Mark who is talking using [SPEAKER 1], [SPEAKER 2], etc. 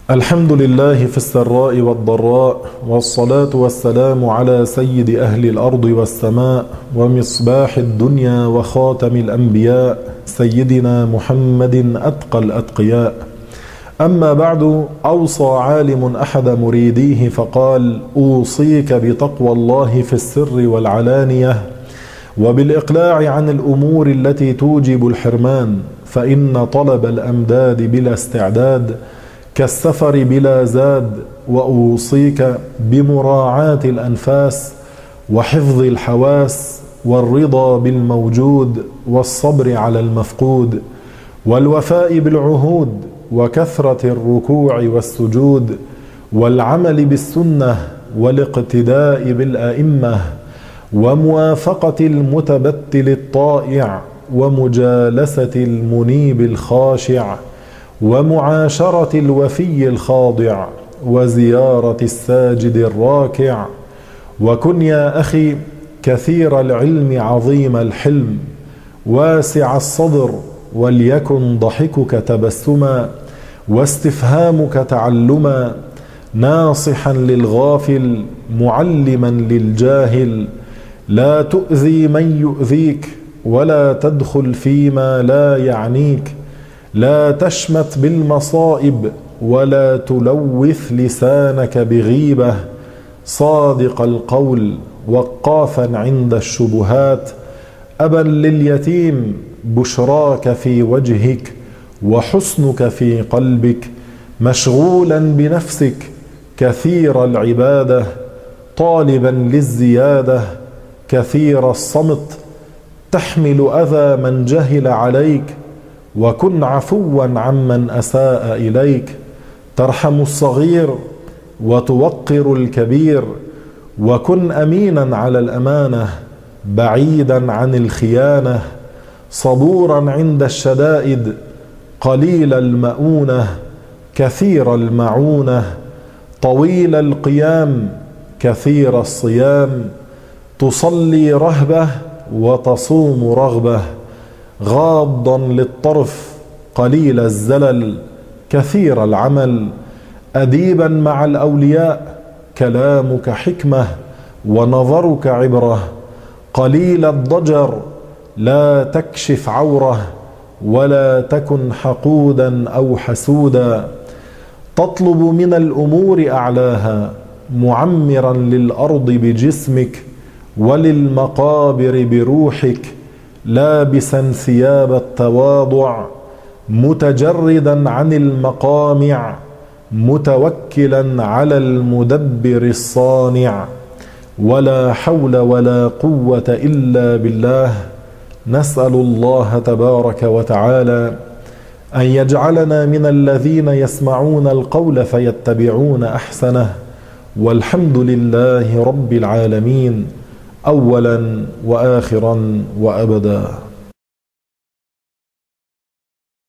[SPEAKER 1] الحمد لله في السراء والضراء، والصلاة والسلام على سيد أهل الأرض والسماء، ومصباح الدنيا وخاتم الأنبياء، سيدنا محمد أتقى الأتقياء. أما بعد، أوصى عالم أحد مريديه فقال: أوصيك بتقوى الله في السر والعلانية، وبالإقلاع عن الأمور التي توجب الحرمان، فإن طلب الأمداد بلا استعداد كالسفر بلا زاد. وأوصيك بمراعاة الأنفاس وحفظ الحواس، والرضا بالموجود، والصبر على المفقود، والوفاء بالعهود، وكثرة الركوع والسجود، والعمل بالسنة، والاقتداء بالأئمة، وموافقة المتبتل الطائع، ومجالسة المنيب الخاشع، ومعاشرة الوفي الخاضع، وزيارة الساجد الراكع. وكن يا أخي كثير العلم عظيم الحلم واسع الصدر، وليكن ضحكك تبسما واستفهامك تعلما، ناصحا للغافل معلما للجاهل. لا تؤذي من يؤذيك، ولا تدخل فيما لا يعنيك. لا تشمت بالمصائب، ولا تلوث لسانك بغيبة. صادق القول، وقافا عند الشبهات، أبا لليتيم، بشراك في وجهك وحسنك في قلبك. مشغولا بنفسك كثير العبادة، طالبا للزيادة كثير الصمت. تحمل أذى من جهل عليك، وكن عفوا عمن أساء إليك. ترحم الصغير وتوقر الكبير، وكن أمينا على الأمانة بعيدا عن الخيانة. صبورا عند الشدائد، قليل المؤونة كثير المعونة. طويل القيام كثير الصيام، تصلي رهبة وتصوم رغبة. غاضا للطرف، قليل الزلل كثير العمل. أديبا مع الأولياء، كلامك حكمة ونظرك عبرة. قليل الضجر، لا تكشف عورة، ولا تكن حقودا أو حسودا. تطلب من الأمور أعلاها، معمرا للأرض بجسمك، وللمقابر بروحك. لابسا ثياب التواضع، متجردا عن المقامع، متوكلا على المدبر الصانع. ولا حول ولا قوة إلا بالله. نسأل الله تبارك وتعالى أن يجعلنا من الذين يسمعون القول فيتبعون أحسنه. والحمد لله رب العالمين، أولا وآخرا وأبدا.